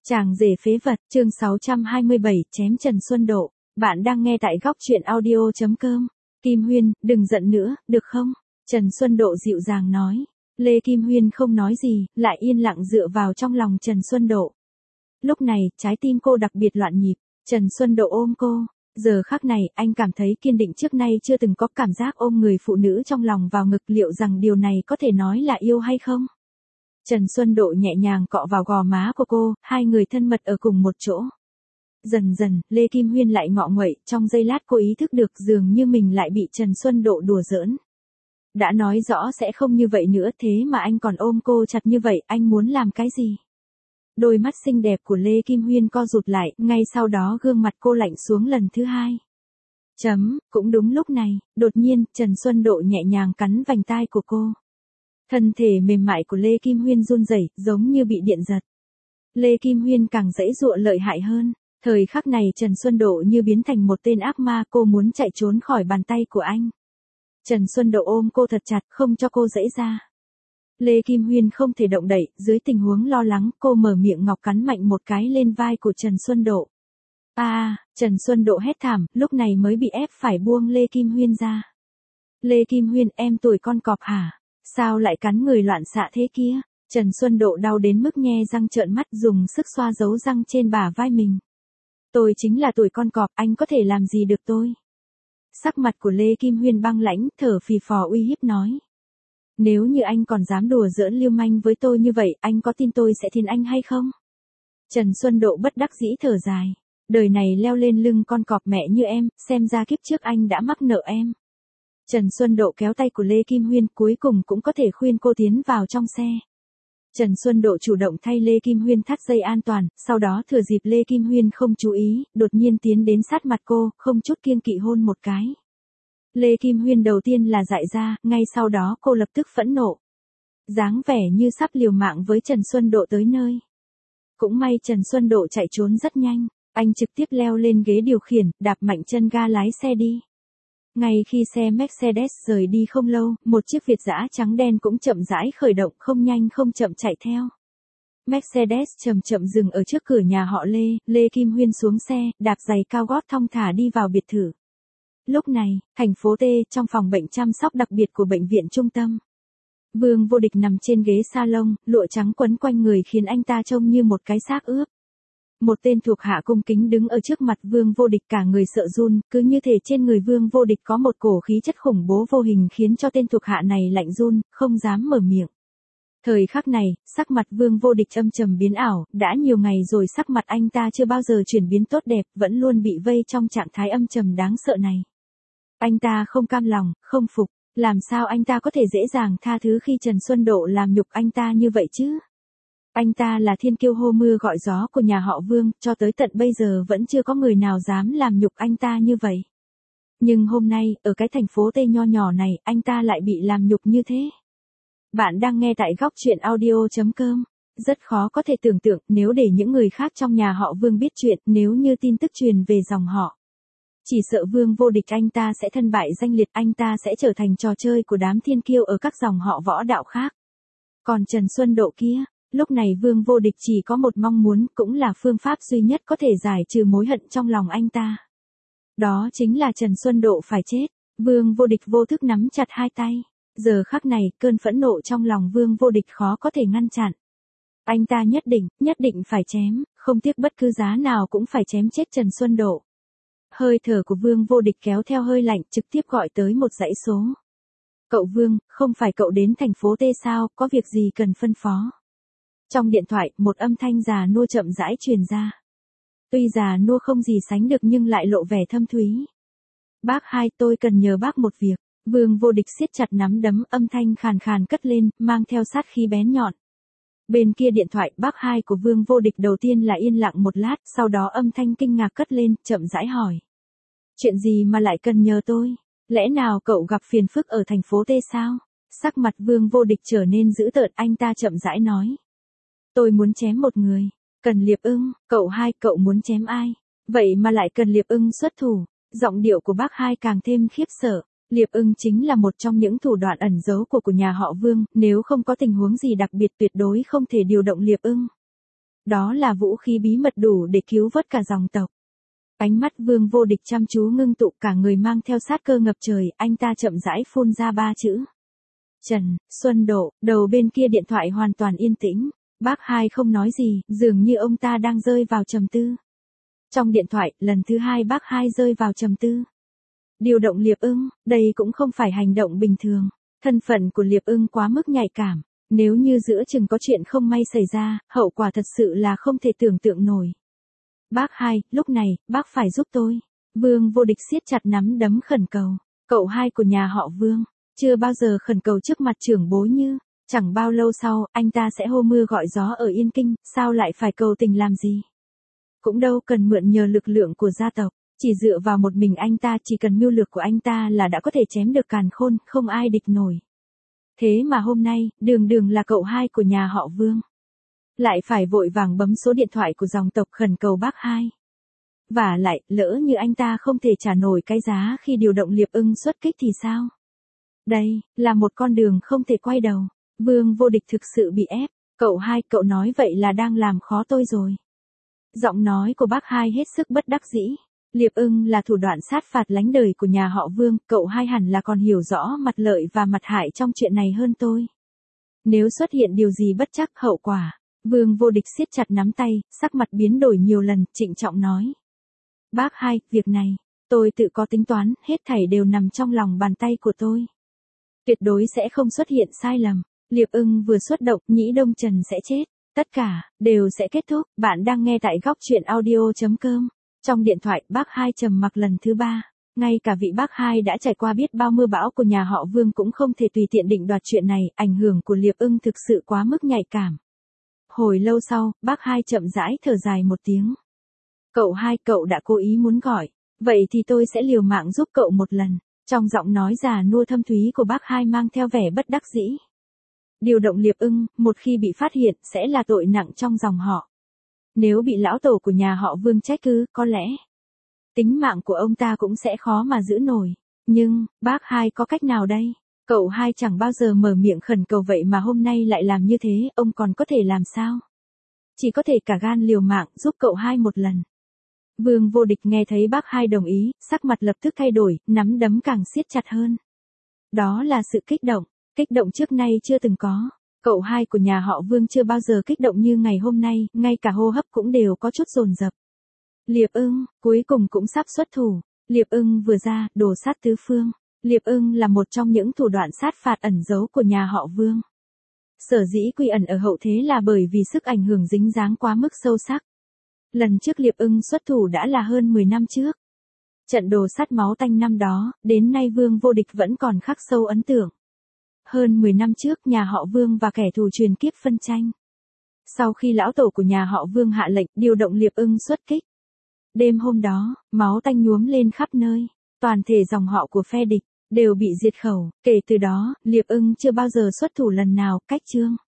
Chàng rể phế vật, chương 627, chém Trần Xuân Độ. Bạn đang nghe tại góc truyện audio.com. Kim Huyên, đừng giận nữa, được không? Trần Xuân Độ dịu dàng nói. Lê Kim Huyên không nói gì, lại yên lặng dựa vào trong lòng Trần Xuân Độ. Lúc này, trái tim cô đặc biệt loạn nhịp. Trần Xuân Độ ôm cô. Giờ khắc này, anh cảm thấy kiên định trước nay chưa từng có cảm giác ôm người phụ nữ trong lòng vào ngực, liệu rằng điều này có thể nói là yêu hay không? Trần Xuân Độ nhẹ nhàng cọ vào gò má của cô, hai người thân mật ở cùng một chỗ. Dần dần, Lê Kim Huyên lại ngọ nguậy, trong giây lát cô ý thức được dường như mình lại bị Trần Xuân Độ đùa giỡn. Đã nói rõ sẽ không như vậy nữa, thế mà anh còn ôm cô chặt như vậy, anh muốn làm cái gì? Đôi mắt xinh đẹp của Lê Kim Huyên co rụt lại, ngay sau đó gương mặt cô lạnh xuống lần thứ hai. Cũng đúng lúc này, đột nhiên, Trần Xuân Độ nhẹ nhàng cắn vành tai của cô. Thân thể mềm mại của Lê Kim Huyên run rẩy, giống như bị điện giật. Lê Kim Huyên càng giãy giụa lợi hại hơn. Thời khắc này Trần Xuân Độ như biến thành một tên ác ma, cô muốn chạy trốn khỏi bàn tay của anh. Trần Xuân Độ ôm cô thật chặt, không cho cô giãy ra. Lê Kim Huyên không thể động đậy, dưới tình huống lo lắng, cô mở miệng ngọc cắn mạnh một cái lên vai của Trần Xuân Độ. Trần Xuân Độ hét thảm, lúc này mới bị ép phải buông Lê Kim Huyên ra. Lê Kim Huyên, em tuổi con cọp hả? Sao lại cắn người loạn xạ thế kia? Trần Xuân Độ đau đến mức nhe răng trợn mắt, dùng sức xoa dấu răng trên bả vai mình. Tôi chính là tuổi con cọp, anh có thể làm gì được tôi? Sắc mặt của Lê Kim Huyên băng lãnh, thở phì phò uy hiếp nói. Nếu như anh còn dám đùa giỡn lưu manh với tôi như vậy, anh có tin tôi sẽ thiên anh hay không? Trần Xuân Độ bất đắc dĩ thở dài. Đời này leo lên lưng con cọp mẹ như em, xem ra kiếp trước anh đã mắc nợ em. Trần Xuân Độ kéo tay của Lê Kim Huyên, cuối cùng cũng có thể khuyên cô tiến vào trong xe. Trần Xuân Độ chủ động thay Lê Kim Huyên thắt dây an toàn, sau đó thừa dịp Lê Kim Huyên không chú ý, đột nhiên tiến đến sát mặt cô, không chút kiêng kỵ hôn một cái. Lê Kim Huyên đầu tiên là dại ra, ngay sau đó cô lập tức phẫn nộ. Dáng vẻ như sắp liều mạng với Trần Xuân Độ tới nơi. Cũng may Trần Xuân Độ chạy trốn rất nhanh, anh trực tiếp leo lên ghế điều khiển, đạp mạnh chân ga lái xe đi. Ngay khi xe Mercedes rời đi không lâu, một chiếc Việt dã trắng đen cũng chậm rãi khởi động, không nhanh không chậm chạy theo. Mercedes chậm chậm dừng ở trước cửa nhà họ Lê, Lê Kim Huyên xuống xe, đạp giày cao gót thong thả đi vào biệt thự. Lúc này, thành phố T, trong phòng bệnh chăm sóc đặc biệt của bệnh viện trung tâm. Vương Vô Địch nằm trên ghế salon, lụa trắng quấn quanh người khiến anh ta trông như một cái xác ướp. Một tên thuộc hạ cung kính đứng ở trước mặt Vương Vô Địch, cả người sợ run, cứ như thể trên người Vương Vô Địch có một cổ khí chất khủng bố vô hình khiến cho tên thuộc hạ này lạnh run, không dám mở miệng. Thời khắc này, sắc mặt Vương Vô Địch âm trầm biến ảo, đã nhiều ngày rồi sắc mặt anh ta chưa bao giờ chuyển biến tốt đẹp, vẫn luôn bị vây trong trạng thái âm trầm đáng sợ này. Anh ta không cam lòng, không phục, làm sao anh ta có thể dễ dàng tha thứ khi Trần Xuân Độ làm nhục anh ta như vậy chứ? Anh ta là thiên kiêu hô mưa gọi gió của nhà họ Vương, cho tới tận bây giờ vẫn chưa có người nào dám làm nhục anh ta như vậy. Nhưng hôm nay, ở cái thành phố Tây nho nhỏ này, anh ta lại bị làm nhục như thế. Bạn đang nghe tại góc truyện audio.com. Rất khó có thể tưởng tượng, nếu để những người khác trong nhà họ Vương biết chuyện, nếu như tin tức truyền về dòng họ. Chỉ sợ Vương Vô Địch anh ta sẽ thân bại danh liệt, anh ta sẽ trở thành trò chơi của đám thiên kiêu ở các dòng họ võ đạo khác. Còn Trần Xuân Độ kia, lúc này Vương Vô Địch chỉ có một mong muốn, cũng là phương pháp duy nhất có thể giải trừ mối hận trong lòng anh ta. Đó chính là Trần Xuân Độ phải chết. Vương Vô Địch vô thức nắm chặt hai tay. Giờ khắc này, cơn phẫn nộ trong lòng Vương Vô Địch khó có thể ngăn chặn. Anh ta nhất định phải chém, không tiếc bất cứ giá nào cũng phải chém chết Trần Xuân Độ. Hơi thở của Vương Vô Địch kéo theo hơi lạnh, trực tiếp gọi tới một dãy số. Cậu Vương, không phải cậu đến thành phố T sao, có việc gì cần phân phó? Trong điện thoại, một âm thanh già nua chậm rãi truyền ra. Tuy già nua không gì sánh được nhưng lại lộ vẻ thâm thúy. Bác hai, tôi cần nhờ bác một việc. Vương Vô Địch siết chặt nắm đấm, âm thanh khàn khàn cất lên, mang theo sát khí bén nhọn. Bên kia điện thoại, bác hai của Vương Vô Địch đầu tiên là yên lặng một lát, sau đó âm thanh kinh ngạc cất lên, chậm rãi hỏi. Chuyện gì mà lại cần nhờ tôi? Lẽ nào cậu gặp phiền phức ở thành phố T sao? Sắc mặt Vương Vô Địch trở nên dữ tợn, anh ta chậm rãi nói. Tôi muốn chém một người. Cần Liệp Ưng. Cậu hai, cậu muốn chém ai? Vậy mà lại cần Liệp Ưng xuất thủ. Giọng điệu của bác hai càng thêm khiếp sợ. Liệp Ưng chính là một trong những thủ đoạn ẩn giấu của nhà họ Vương, nếu không có tình huống gì đặc biệt tuyệt đối không thể điều động Liệp Ưng. Đó là vũ khí bí mật đủ để cứu vớt cả dòng tộc. Ánh mắt Vương Vô Địch chăm chú ngưng tụ, cả người mang theo sát cơ ngập trời, anh ta chậm rãi phun ra 3 chữ. Trần Xuân Độ. Đầu bên kia điện thoại hoàn toàn yên tĩnh. Bác Hai không nói gì, dường như ông ta đang rơi vào trầm tư. Trong điện thoại, lần thứ 2 bác Hai rơi vào trầm tư. Điều động Liệp Ưng, đây cũng không phải hành động bình thường. Thân phận của Liệp Ưng quá mức nhạy cảm. Nếu như giữa chừng có chuyện không may xảy ra, hậu quả thật sự là không thể tưởng tượng nổi. Bác Hai, lúc này, bác phải giúp tôi. Vương Vô Địch siết chặt nắm đấm khẩn cầu. Cậu Hai của nhà họ Vương, chưa bao giờ khẩn cầu trước mặt trưởng bối như. Chẳng bao lâu sau, anh ta sẽ hô mưa gọi gió ở Yên Kinh, sao lại phải cầu tình làm gì? Cũng đâu cần mượn nhờ lực lượng của gia tộc, chỉ dựa vào một mình anh ta, chỉ cần mưu lược của anh ta là đã có thể chém được Càn Khôn, không ai địch nổi. Thế mà hôm nay, đường đường là cậu Hai của nhà họ Vương, lại phải vội vàng bấm số điện thoại của dòng tộc khẩn cầu bác Hai. Và lại, lỡ như anh ta không thể trả nổi cái giá khi điều động Liệp Ưng xuất kích thì sao? Đây, là một con đường không thể quay đầu. Vương Vô Địch thực sự bị ép. Cậu Hai, cậu nói vậy là đang làm khó tôi rồi. Giọng nói của bác Hai hết sức bất đắc dĩ. Liệp Ưng là thủ đoạn sát phạt lánh đời của nhà họ Vương, cậu Hai hẳn là còn hiểu rõ mặt lợi và mặt hại trong chuyện này hơn tôi. Nếu xuất hiện điều gì bất trắc, hậu quả. Vương Vô Địch siết chặt nắm tay, sắc mặt biến đổi nhiều lần, trịnh trọng nói. Bác Hai, việc này, tôi tự có tính toán, hết thảy đều nằm trong lòng bàn tay của tôi. Tuyệt đối sẽ không xuất hiện sai lầm. Liệp Ưng vừa xuất động, Nhĩ Đông Trần sẽ chết. Tất cả, đều sẽ kết thúc. Bạn đang nghe tại góc truyện audio.com. Trong điện thoại, bác Hai trầm mặc lần thứ 3. Ngay cả vị bác Hai đã trải qua biết bao mưa bão của nhà họ Vương cũng không thể tùy tiện định đoạt chuyện này, ảnh hưởng của Liệp Ưng thực sự quá mức nhạy cảm. Hồi lâu sau, bác Hai chậm rãi thở dài một tiếng. Cậu Hai, cậu đã cố ý muốn gọi. Vậy thì tôi sẽ liều mạng giúp cậu một lần. Trong giọng nói già nua thâm thúy của bác Hai mang theo vẻ bất đắc dĩ. Điều động Liệp Ưng, một khi bị phát hiện, sẽ là tội nặng trong dòng họ. Nếu bị lão tổ của nhà họ Vương trách cứ, có lẽ tính mạng của ông ta cũng sẽ khó mà giữ nổi. Nhưng, bác Hai có cách nào đây? Cậu Hai chẳng bao giờ mở miệng khẩn cầu vậy mà hôm nay lại làm như thế, ông còn có thể làm sao? Chỉ có thể cả gan liều mạng giúp cậu Hai một lần. Vương Vô Địch nghe thấy bác Hai đồng ý, sắc mặt lập tức thay đổi, nắm đấm càng siết chặt hơn. Đó là sự kích động trước nay chưa từng có. Cậu Hai của nhà họ Vương chưa bao giờ kích động như ngày hôm nay, ngay cả hô hấp cũng đều có chút dồn dập. Liệp Ưng, cuối cùng cũng sắp xuất thủ. Liệp Ưng vừa ra, đổ sát tứ phương. Liệp Ưng là một trong những thủ đoạn sát phạt ẩn giấu của nhà họ Vương. Sở dĩ quy ẩn ở hậu thế là bởi vì sức ảnh hưởng dính dáng quá mức sâu sắc. Lần trước Liệp Ưng xuất thủ đã là hơn 10 năm trước. Trận đồ sát máu tanh năm đó, đến nay Vương Vô Địch vẫn còn khắc sâu ấn tượng. Hơn 10 năm trước, nhà họ Vương và kẻ thù truyền kiếp phân tranh. Sau khi lão tổ của nhà họ Vương hạ lệnh điều động Liệp Ưng xuất kích. Đêm hôm đó, máu tanh nhuốm lên khắp nơi. Toàn thể dòng họ của phe địch đều bị diệt khẩu. Kể từ đó, Liệp Ưng chưa bao giờ xuất thủ lần nào. Cách chương